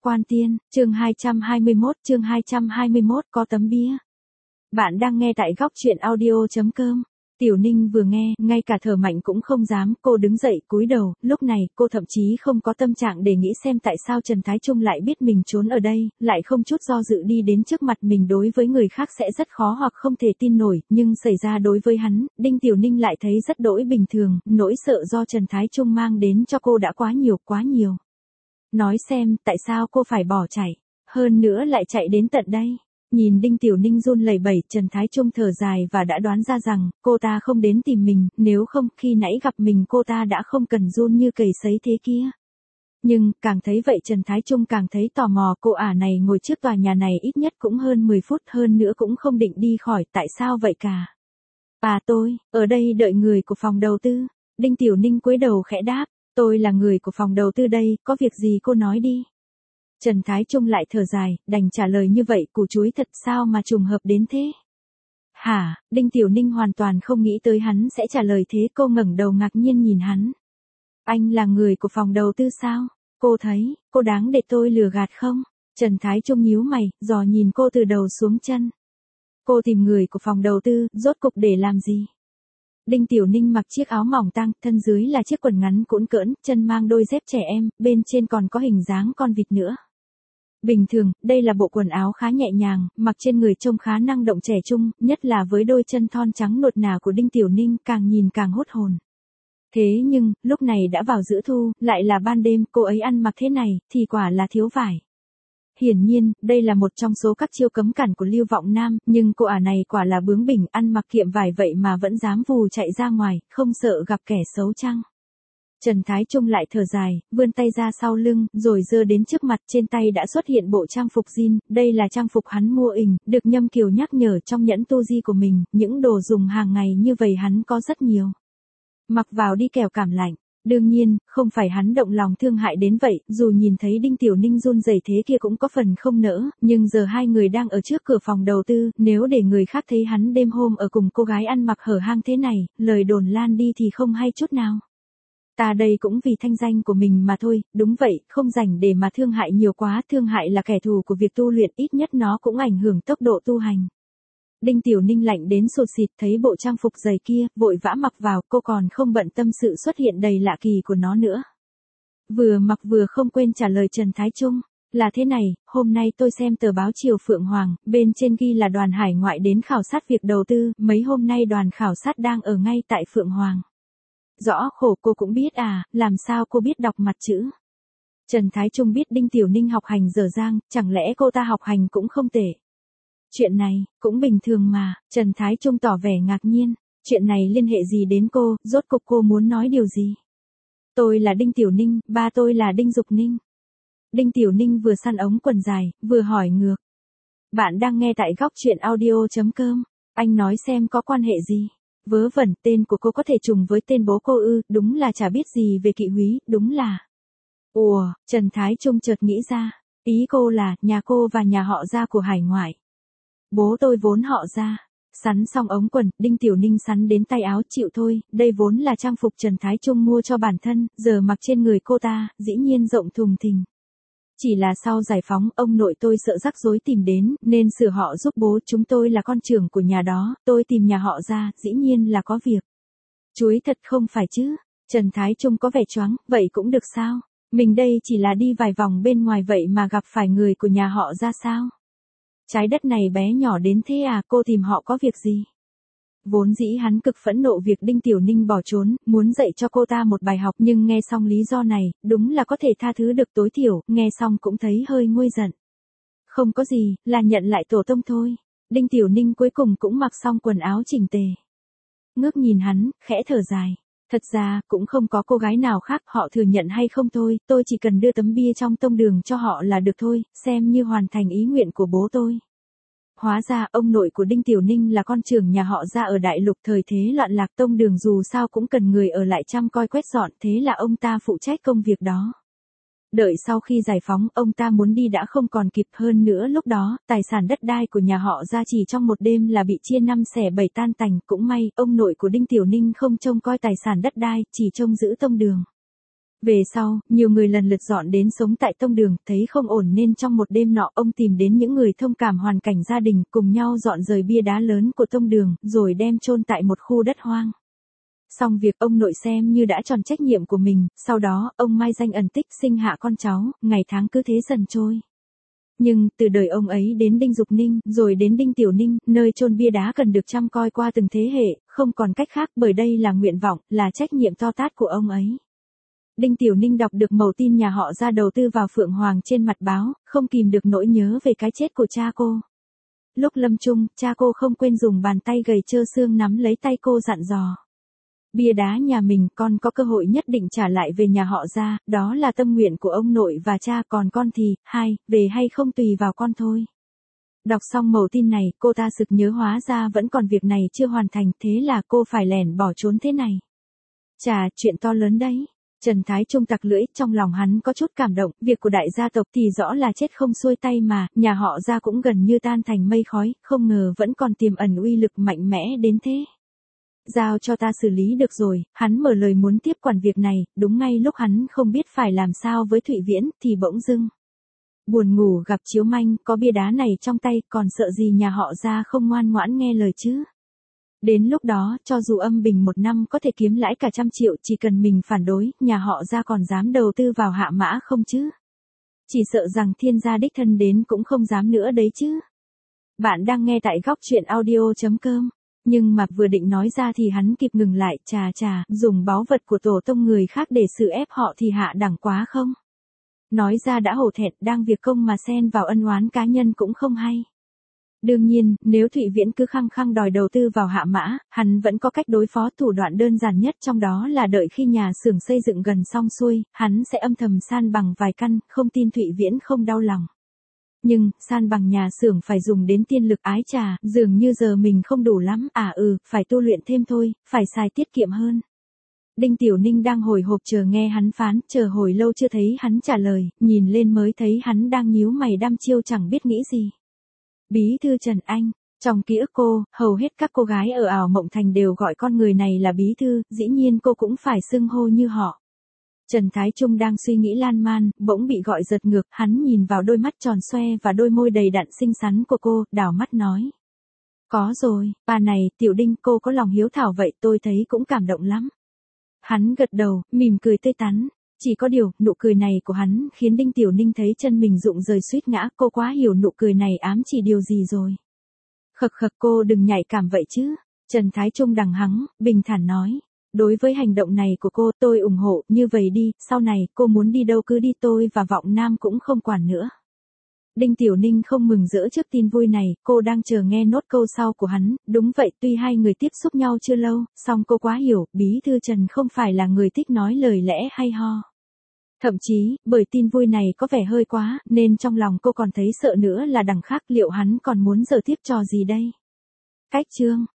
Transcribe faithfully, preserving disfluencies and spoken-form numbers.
Quan Tiên, chương hai trăm hai mươi mốt, chương hai trăm hai mươi mốt có tấm bia. Bạn đang nghe tại góc truyện audio chấm com. Tiểu Ninh vừa nghe, ngay cả thở mạnh cũng không dám, cô đứng dậy, cúi đầu, lúc này, cô thậm chí không có tâm trạng để nghĩ xem tại sao Trần Thái Trung lại biết mình trốn ở đây, lại không chút do dự đi đến trước mặt mình. Đối với người khác sẽ rất khó hoặc không thể tin nổi, nhưng xảy ra đối với hắn, Đinh Tiểu Ninh lại thấy rất đỗi bình thường, nỗi sợ do Trần Thái Trung mang đến cho cô đã quá nhiều, quá nhiều. Nói xem, tại sao cô phải bỏ chạy, hơn nữa lại chạy đến tận đây. Nhìn Đinh Tiểu Ninh run lẩy bẩy, Trần Thái Trung thở dài và đã đoán ra rằng, cô ta không đến tìm mình, nếu không, khi nãy gặp mình cô ta đã không cần run như cầy sấy thế kia. Nhưng, càng thấy vậy Trần Thái Trung càng thấy tò mò, cô ả này ngồi trước tòa nhà này ít nhất cũng hơn mười phút, hơn nữa cũng không định đi khỏi, tại sao vậy cả? À tôi, ở đây đợi người của phòng đầu tư. Đinh Tiểu Ninh cúi đầu khẽ đáp, tôi là người của phòng đầu tư đây, có việc gì cô nói đi. Trần Thái Trung lại thở dài, đành trả lời như vậy, củ chuối thật sao mà trùng hợp đến thế. Hả, Đinh Tiểu Ninh hoàn toàn không nghĩ tới hắn sẽ trả lời thế, cô ngẩng đầu ngạc nhiên nhìn hắn. Anh là người của phòng đầu tư sao? Cô thấy, cô đáng để tôi lừa gạt không? Trần Thái Trung nhíu mày, dò nhìn cô từ đầu xuống chân. Cô tìm người của phòng đầu tư, rốt cục để làm gì? Đinh Tiểu Ninh mặc chiếc áo mỏng tang, thân dưới là chiếc quần ngắn cũn cỡn, chân mang đôi dép trẻ em, bên trên còn có hình dáng con vịt nữa. Bình thường, đây là bộ quần áo khá nhẹ nhàng, mặc trên người trông khá năng động trẻ trung, nhất là với đôi chân thon trắng nuột nà của Đinh Tiểu Ninh, càng nhìn càng hút hồn. Thế nhưng, lúc này đã vào giữa thu, lại là ban đêm, cô ấy ăn mặc thế này, thì quả là thiếu vải. Hiển nhiên, đây là một trong số các chiêu cấm cản của Lưu Vọng Nam, nhưng cô ả này quả là bướng bỉnh, ăn mặc kiệm vải vậy mà vẫn dám vù chạy ra ngoài, không sợ gặp kẻ xấu chăng? Trần Thái Trung lại thở dài, vươn tay ra sau lưng, rồi giơ đến trước mặt, trên tay đã xuất hiện bộ trang phục jean, đây là trang phục hắn mua ình, được Nhâm Kiều nhắc nhở trong nhẫn tu di của mình, những đồ dùng hàng ngày như vậy hắn có rất nhiều. Mặc vào đi kẻo cảm lạnh. Đương nhiên, không phải hắn động lòng thương hại đến vậy, dù nhìn thấy Đinh Tiểu Ninh run rẩy thế kia cũng có phần không nỡ, nhưng giờ hai người đang ở trước cửa phòng đầu tư, nếu để người khác thấy hắn đêm hôm ở cùng cô gái ăn mặc hở hang thế này, lời đồn lan đi thì không hay chút nào. Ta đây cũng vì thanh danh của mình mà thôi, đúng vậy, không rảnh để mà thương hại nhiều quá, thương hại là kẻ thù của việc tu luyện, ít nhất nó cũng ảnh hưởng tốc độ tu hành. Đinh Tiểu Ninh lạnh đến sụt sịt, thấy bộ trang phục dày kia, vội vã mặc vào, cô còn không bận tâm sự xuất hiện đầy lạ kỳ của nó nữa. Vừa mặc vừa không quên trả lời Trần Thái Trung, là thế này, hôm nay tôi xem tờ báo Triều Phượng Hoàng, bên trên ghi là đoàn hải ngoại đến khảo sát việc đầu tư, mấy hôm nay đoàn khảo sát đang ở ngay tại Phượng Hoàng. Rõ khổ cô cũng biết à, làm sao cô biết đọc mặt chữ. Trần Thái Trung biết Đinh Tiểu Ninh học hành dở dang, chẳng lẽ cô ta học hành cũng không tệ. Chuyện này, cũng bình thường mà, Trần Thái Trung tỏ vẻ ngạc nhiên, chuyện này liên hệ gì đến cô, rốt cục cô muốn nói điều gì? Tôi là Đinh Tiểu Ninh, ba tôi là Đinh Dục Ninh. Đinh Tiểu Ninh vừa săn ống quần dài, vừa hỏi ngược. Bạn đang nghe tại góc truyện audio chấm com, anh nói xem có quan hệ gì? Vớ vẩn, tên của cô có thể trùng với tên bố cô ư, đúng là chả biết gì về Kỵ Húy, đúng là. Ủa, Trần Thái Trung chợt nghĩ ra, ý cô là, nhà cô và nhà họ Gia của hải ngoại. Bố tôi vốn họ Gia. Sắn xong ống quần, Đinh Tiểu Ninh sắn đến tay áo, chịu thôi, đây vốn là trang phục Trần Thái Trung mua cho bản thân, giờ mặc trên người cô ta, dĩ nhiên rộng thùng thình. Chỉ là sau giải phóng, ông nội tôi sợ rắc rối tìm đến, nên sửa họ giúp bố, chúng tôi là con trưởng của nhà đó, tôi tìm nhà họ Gia, dĩ nhiên là có việc. Chuối thật không phải chứ? Trần Thái Trung có vẻ choáng, vậy cũng được sao? Mình đây chỉ là đi vài vòng bên ngoài vậy mà gặp phải người của nhà họ Gia sao? Trái đất này bé nhỏ đến thế à, cô tìm họ có việc gì? Vốn dĩ hắn cực phẫn nộ việc Đinh Tiểu Ninh bỏ trốn, muốn dạy cho cô ta một bài học, nhưng nghe xong lý do này, đúng là có thể tha thứ được tối thiểu, nghe xong cũng thấy hơi nguôi giận. Không có gì, là nhận lại tổ tông thôi. Đinh Tiểu Ninh cuối cùng cũng mặc xong quần áo chỉnh tề. Ngước nhìn hắn, khẽ thở dài. Thật ra, cũng không có cô gái nào khác, họ thừa nhận hay không thôi, tôi chỉ cần đưa tấm bia trong tông đường cho họ là được thôi, xem như hoàn thành ý nguyện của bố tôi. Hóa ra, ông nội của Đinh Tiểu Ninh là con trưởng nhà họ Gia ở đại lục, thời thế loạn lạc, tông đường dù sao cũng cần người ở lại chăm coi quét dọn, thế là ông ta phụ trách công việc đó. Đợi sau khi giải phóng, ông ta muốn đi đã không còn kịp, hơn nữa lúc đó, tài sản đất đai của nhà họ Gia chỉ trong một đêm là bị chia năm xẻ bảy tan tành, cũng may, ông nội của Đinh Tiểu Ninh không trông coi tài sản đất đai, chỉ trông giữ tông đường. Về sau, nhiều người lần lượt dọn đến sống tại tông đường, thấy không ổn nên trong một đêm nọ ông tìm đến những người thông cảm hoàn cảnh gia đình, cùng nhau dọn rời bia đá lớn của tông đường, rồi đem chôn tại một khu đất hoang. Xong việc ông nội xem như đã tròn trách nhiệm của mình, sau đó, ông mai danh ẩn tích sinh hạ con cháu, ngày tháng cứ thế dần trôi. Nhưng, từ đời ông ấy đến Đinh Dục Ninh, rồi đến Đinh Tiểu Ninh, nơi chôn bia đá cần được chăm coi qua từng thế hệ, không còn cách khác bởi đây là nguyện vọng, là trách nhiệm to tát của ông ấy. Đinh Tiểu Ninh đọc được mẩu tin nhà họ ra đầu tư vào Phượng Hoàng trên mặt báo, không kìm được nỗi nhớ về cái chết của cha cô. Lúc lâm chung, cha cô không quên dùng bàn tay gầy trơ xương nắm lấy tay cô dặn dò. Bia đá nhà mình con có cơ hội nhất định trả lại về nhà họ ra, đó là tâm nguyện của ông nội và cha, còn con thì, hai, về hay không tùy vào con thôi. Đọc xong mẩu tin này, cô ta sực nhớ hóa ra vẫn còn việc này chưa hoàn thành, thế là cô phải lẻn bỏ trốn thế này. Chà, chuyện to lớn đấy. Trần Thái Trung tặc lưỡi, trong lòng hắn có chút cảm động, việc của đại gia tộc thì rõ là chết không xuôi tay mà, nhà họ ra cũng gần như tan thành mây khói, không ngờ vẫn còn tiềm ẩn uy lực mạnh mẽ đến thế. Giao cho ta xử lý được rồi, hắn mở lời muốn tiếp quản việc này, đúng ngay lúc hắn không biết phải làm sao với Thụy Viễn, thì bỗng dưng. Buồn ngủ gặp chiếu manh, có bia đá này trong tay, còn sợ gì nhà họ ra không ngoan ngoãn nghe lời chứ. Đến lúc đó, cho dù âm bình một năm có thể kiếm lãi cả trăm triệu, chỉ cần mình phản đối, nhà họ ra còn dám đầu tư vào Hạ Mã không chứ? Chỉ sợ rằng thiên gia đích thân đến cũng không dám nữa đấy chứ. Bạn đang nghe tại góc truyện audio chấm com. Nhưng mà vừa định nói ra thì hắn kịp ngừng lại, chà chà, dùng báu vật của tổ tông người khác để xử ép họ thì hạ đẳng quá không? Nói ra đã hổ thẹn, đang việc công mà xen vào ân oán cá nhân cũng không hay. Đương nhiên, nếu Thụy Viễn cứ khăng khăng đòi đầu tư vào Hạ Mã, hắn vẫn có cách đối phó, thủ đoạn đơn giản nhất trong đó là đợi khi nhà xưởng xây dựng gần xong xuôi, hắn sẽ âm thầm san bằng vài căn, không tin Thụy Viễn không đau lòng. Nhưng, san bằng nhà xưởng phải dùng đến tiên lực, ái trà, dường như giờ mình không đủ lắm, à ừ, phải tu luyện thêm thôi, phải xài tiết kiệm hơn. Đinh Tiểu Ninh đang hồi hộp chờ nghe hắn phán, chờ hồi lâu chưa thấy hắn trả lời, nhìn lên mới thấy hắn đang nhíu mày đăm chiêu chẳng biết nghĩ gì. Bí thư Trần Anh, trong ký ức cô, hầu hết các cô gái ở ảo mộng thành đều gọi con người này là bí thư, dĩ nhiên cô cũng phải xưng hô như họ. Trần Thái Trung đang suy nghĩ lan man, bỗng bị gọi giật ngược, hắn nhìn vào đôi mắt tròn xoe và đôi môi đầy đặn xinh xắn của cô, đảo mắt nói. Có rồi, bà này, Tiểu Đinh, cô có lòng hiếu thảo vậy, tôi thấy cũng cảm động lắm. Hắn gật đầu, mỉm cười tươi tắn. Chỉ có điều, nụ cười này của hắn khiến Đinh Tiểu Ninh thấy chân mình rụng rời suýt ngã, cô quá hiểu nụ cười này ám chỉ điều gì rồi. Khực khực, cô đừng nhạy cảm vậy chứ. Trần Thái Trung đằng hắng, bình thản nói. Đối với hành động này của cô, tôi ủng hộ, như vậy đi, sau này, cô muốn đi đâu cứ đi, tôi và Vọng Nam cũng không quản nữa. Đinh Tiểu Ninh không mừng rỡ trước tin vui này, cô đang chờ nghe nốt câu sau của hắn, đúng vậy, tuy hai người tiếp xúc nhau chưa lâu, song cô quá hiểu, bí thư Trần không phải là người thích nói lời lẽ hay ho. Thậm chí, bởi tin vui này có vẻ hơi quá, nên trong lòng cô còn thấy sợ nữa là đằng khác liệu hắn còn muốn giở tiếp trò gì đây. Cách chương